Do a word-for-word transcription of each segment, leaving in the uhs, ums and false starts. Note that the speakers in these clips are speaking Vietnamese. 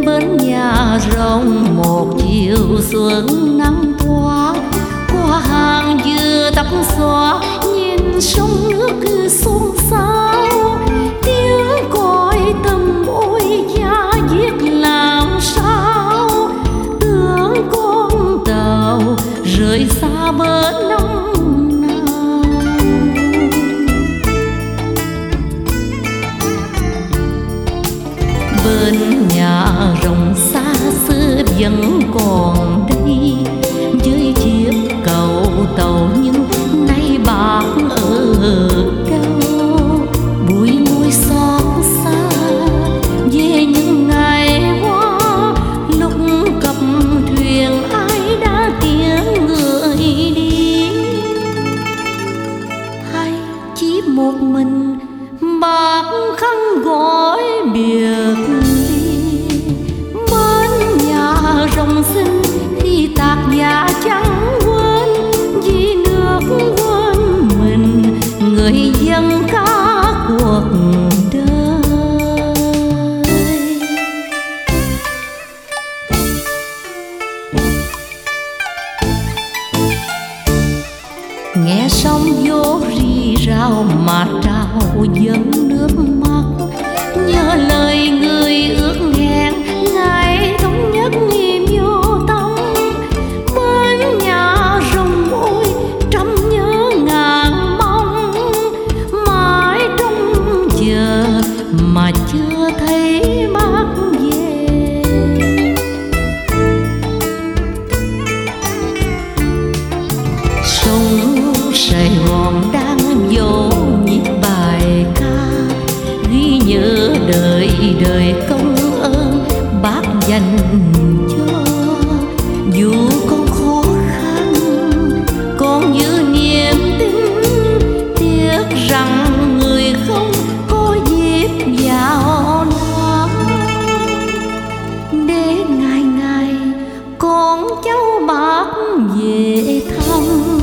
bên nhà rồng một chiều xuân nắng tỏa qua hàng dừa tóc xóa, nhìn sông nước cứ xôn xao, tiếng còi tầm ôi da diết làm sao, tưởng con tàu rời xa bến nông nàn. Bên nhà rồng xa xưa vẫn còn đây, với chiếc cầu tàu nhưng nay bạc ở đâu. Bụi môi xót xa về những ngày qua, lúc cập thuyền ai đã tiễn người đi, hay chỉ một mình bạc khăn gói biệt ly. Bên nhà rồng xinh khi tạc giả chẳng quên, vì nước quên mình người dân cả cuộc đời. Nghe sóng vỗ rì rào mà trào dâng nước mắt, nhớ lời người ước hẹn ngày thống nhất niềm vô tâm. Bên nhà rồng ôi trăm nhớ ngàn mong, mãi trông chờ mà chưa thấy bác về. Sông Sài Gòn đang dỗ nhịp bài ca, ghi nhớ đời đời công ơn bác dành cho. Dù con khó khăn còn như niềm tin, tiếc rằng người không có dịp vào Nam, để ngày ngày con cháu bác về thăm.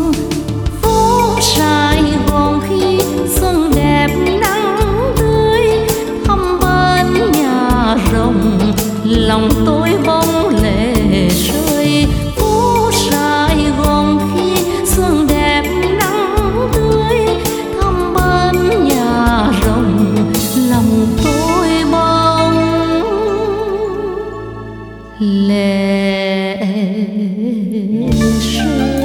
Sài Gòn khi xuân đẹp nắng tươi, thăm bên nhà rồng lòng tôi bóng lệ rơi. Phố Sài Gòn khi xuân đẹp nắng tươi, thăm bên nhà rồng lòng tôi bóng lệ rơi.